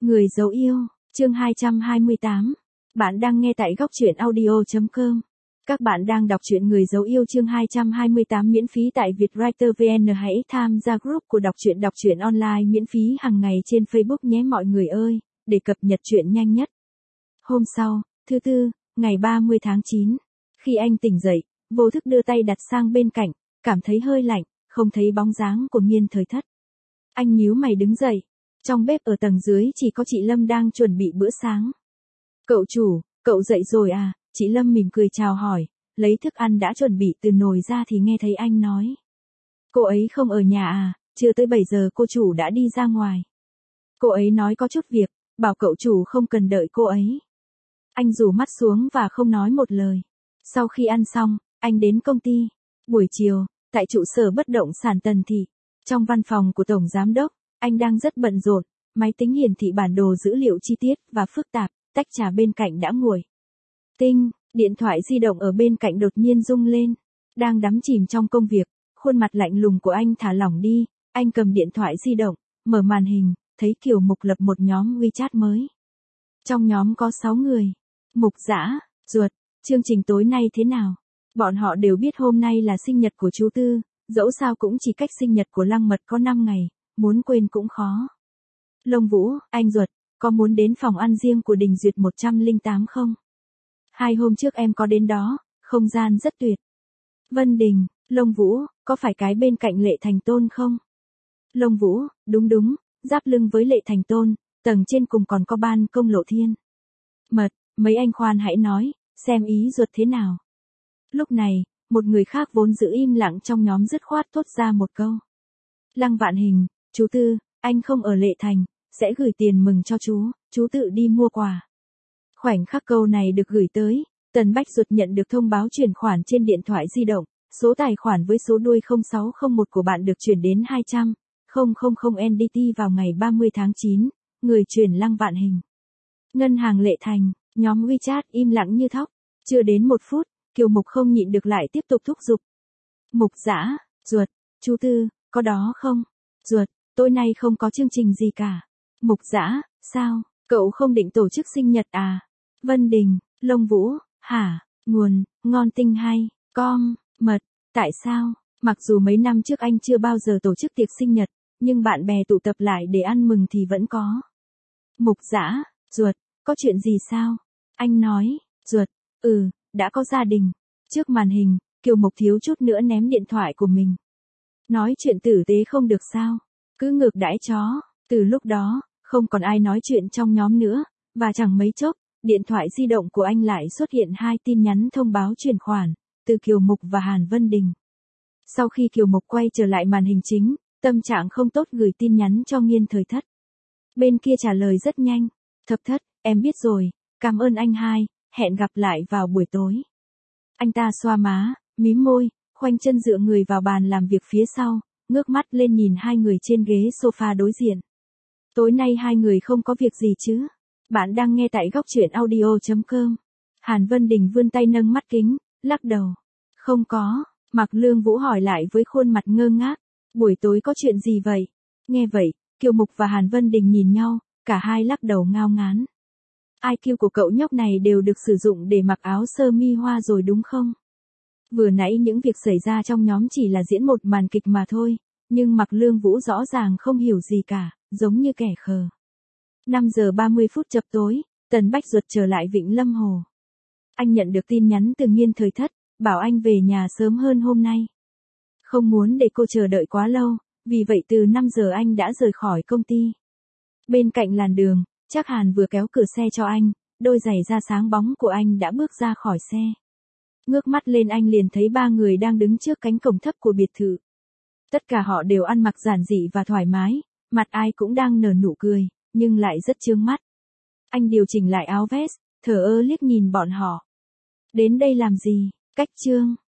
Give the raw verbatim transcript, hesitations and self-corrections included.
Người dấu yêu, chương hai trăm hai mươi tám. Bạn đang nghe tại góc truyện audio chấm com. Các bạn đang đọc truyện Người dấu yêu chương hai trăm hai mươi tám miễn phí tại Vietwriter vê en. Hãy tham gia group của đọc truyện đọc truyện online miễn phí hàng ngày trên Facebook nhé mọi người ơi, để cập nhật truyện nhanh nhất. Hôm sau, thứ tư, ngày ba mươi tháng chín, khi anh tỉnh dậy, vô thức đưa tay đặt sang bên cạnh, cảm thấy hơi lạnh, không thấy bóng dáng của Nghiên Thời Thất. Anh nhíu mày đứng dậy. Trong bếp ở tầng dưới chỉ có chị Lâm đang chuẩn bị bữa sáng. Cậu chủ, cậu dậy rồi à? Chị Lâm mỉm cười chào hỏi, lấy thức ăn đã chuẩn bị từ nồi ra thì nghe thấy anh nói. Cô ấy không ở nhà à, chưa tới bảy giờ cô chủ đã đi ra ngoài. Cô ấy nói có chút việc, bảo cậu chủ không cần đợi cô ấy. Anh rủ mắt xuống và không nói một lời. Sau khi ăn xong, anh đến công ty. Buổi chiều, tại trụ sở bất động sản Tần Thị, trong văn phòng của Tổng Giám đốc, anh đang rất bận rộn, máy tính hiển thị bản đồ dữ liệu chi tiết và phức tạp, tách trà bên cạnh đã nguội. Tinh, điện thoại di động ở bên cạnh đột nhiên rung lên. Đang đắm chìm trong công việc, khuôn mặt lạnh lùng của anh thả lỏng đi, anh cầm điện thoại di động, mở màn hình, thấy Kiều Mục lập một nhóm WeChat mới. Trong nhóm có sáu người. Mục Dã, Ruột, chương trình tối nay thế nào? Bọn họ đều biết hôm nay là sinh nhật của chú Tư, dẫu sao cũng chỉ cách sinh nhật của Lăng Mật có năm ngày, muốn quên cũng khó. Lông Vũ, anh Ruột, có muốn đến phòng ăn riêng của Đình Duyệt một trăm lẻ tám không? Hai hôm trước em có đến đó, không gian rất tuyệt. Vân Đình, Lông Vũ, có phải cái bên cạnh Lệ Thành Tôn không? Lông Vũ, đúng đúng, giáp lưng với Lệ Thành Tôn, tầng trên cùng còn có ban công Lộ Thiên. Mật, mấy anh khoan hãy nói, xem ý Ruột thế nào. Lúc này, một người khác vốn giữ im lặng trong nhóm dứt khoát thốt ra một câu. Lăng Vạn Hình, chú Tư, anh không ở Lệ Thành, sẽ gửi tiền mừng cho chú, chú tự đi mua quà. Khoảnh khắc câu này được gửi tới, Tần Bách Duật nhận được thông báo chuyển khoản trên điện thoại di động, số tài khoản với số đuôi không sáu không một của bạn được chuyển đến hai trăm nghìn en đê tê vào ngày ba mươi tháng chín, người chuyển Lăng Vạn Hình. Ngân hàng Lệ Thành, nhóm WeChat im lặng như thóc, chưa đến một phút, Kiều Mục không nhịn được lại tiếp tục thúc giục. Mục Dã, Ruột, chú Tư, có đó không? Ruột, tối nay không có chương trình gì cả. Mục Dã, sao, cậu không định tổ chức sinh nhật à? Vân Đình, Lông Vũ, hả, nguồn, ngon tinh hay, com, mật, tại sao? Mặc dù mấy năm trước anh chưa bao giờ tổ chức tiệc sinh nhật, nhưng bạn bè tụ tập lại để ăn mừng thì vẫn có. Mục Dã, Ruột, có chuyện gì sao? Anh nói, Ruột, ừ, đã có gia đình. Trước màn hình, Kiều Mục thiếu chút nữa ném điện thoại của mình. Nói chuyện tử tế không được sao? Cứ ngược đãi chó. Từ lúc đó, không còn ai nói chuyện trong nhóm nữa, và chẳng mấy chốc, điện thoại di động của anh lại xuất hiện hai tin nhắn thông báo chuyển khoản, từ Kiều Mục và Hàn Vân Đình. Sau khi Kiều Mục quay trở lại màn hình chính, tâm trạng không tốt gửi tin nhắn cho Nghiên Thời Thất. Bên kia trả lời rất nhanh. Thập Thất, em biết rồi, cảm ơn anh hai, hẹn gặp lại vào buổi tối. Anh ta xoa má, mím môi, khoanh chân dựa người vào bàn làm việc phía sau, ngước mắt lên nhìn hai người trên ghế sofa đối diện. Tối nay hai người không có việc gì chứ? Bạn đang nghe tại góc truyện audio chấm com. Hàn Vân Đình vươn tay nâng mắt kính, lắc đầu. Không có, Mạc Lương Vũ hỏi lại với khuôn mặt ngơ ngác. Buổi tối có chuyện gì vậy? Nghe vậy, Kiều Mục và Hàn Vân Đình nhìn nhau, cả hai lắc đầu ngao ngán. i kiu của cậu nhóc này đều được sử dụng để mặc áo sơ mi hoa rồi đúng không? Vừa nãy những việc xảy ra trong nhóm chỉ là diễn một màn kịch mà thôi, nhưng Mạc Lương Vũ rõ ràng không hiểu gì cả, giống như kẻ khờ. năm giờ ba mươi phút chập tối, Tần Bách Duật trở lại Vịnh Lâm Hồ. Anh nhận được tin nhắn từ Nghiên Thời Thất, bảo anh về nhà sớm hơn hôm nay. Không muốn để cô chờ đợi quá lâu, vì vậy từ năm giờ anh đã rời khỏi công ty. Bên cạnh làn đường, Trác Hàn vừa kéo cửa xe cho anh, đôi giày da sáng bóng của anh đã bước ra khỏi xe. Ngước mắt lên anh liền thấy ba người đang đứng trước cánh cổng thấp của biệt thự. Tất cả họ đều ăn mặc giản dị và thoải mái, mặt ai cũng đang nở nụ cười, nhưng lại rất chướng mắt. Anh điều chỉnh lại áo vest, thờ ơ liếc nhìn bọn họ. Đến đây làm gì? Cách chương.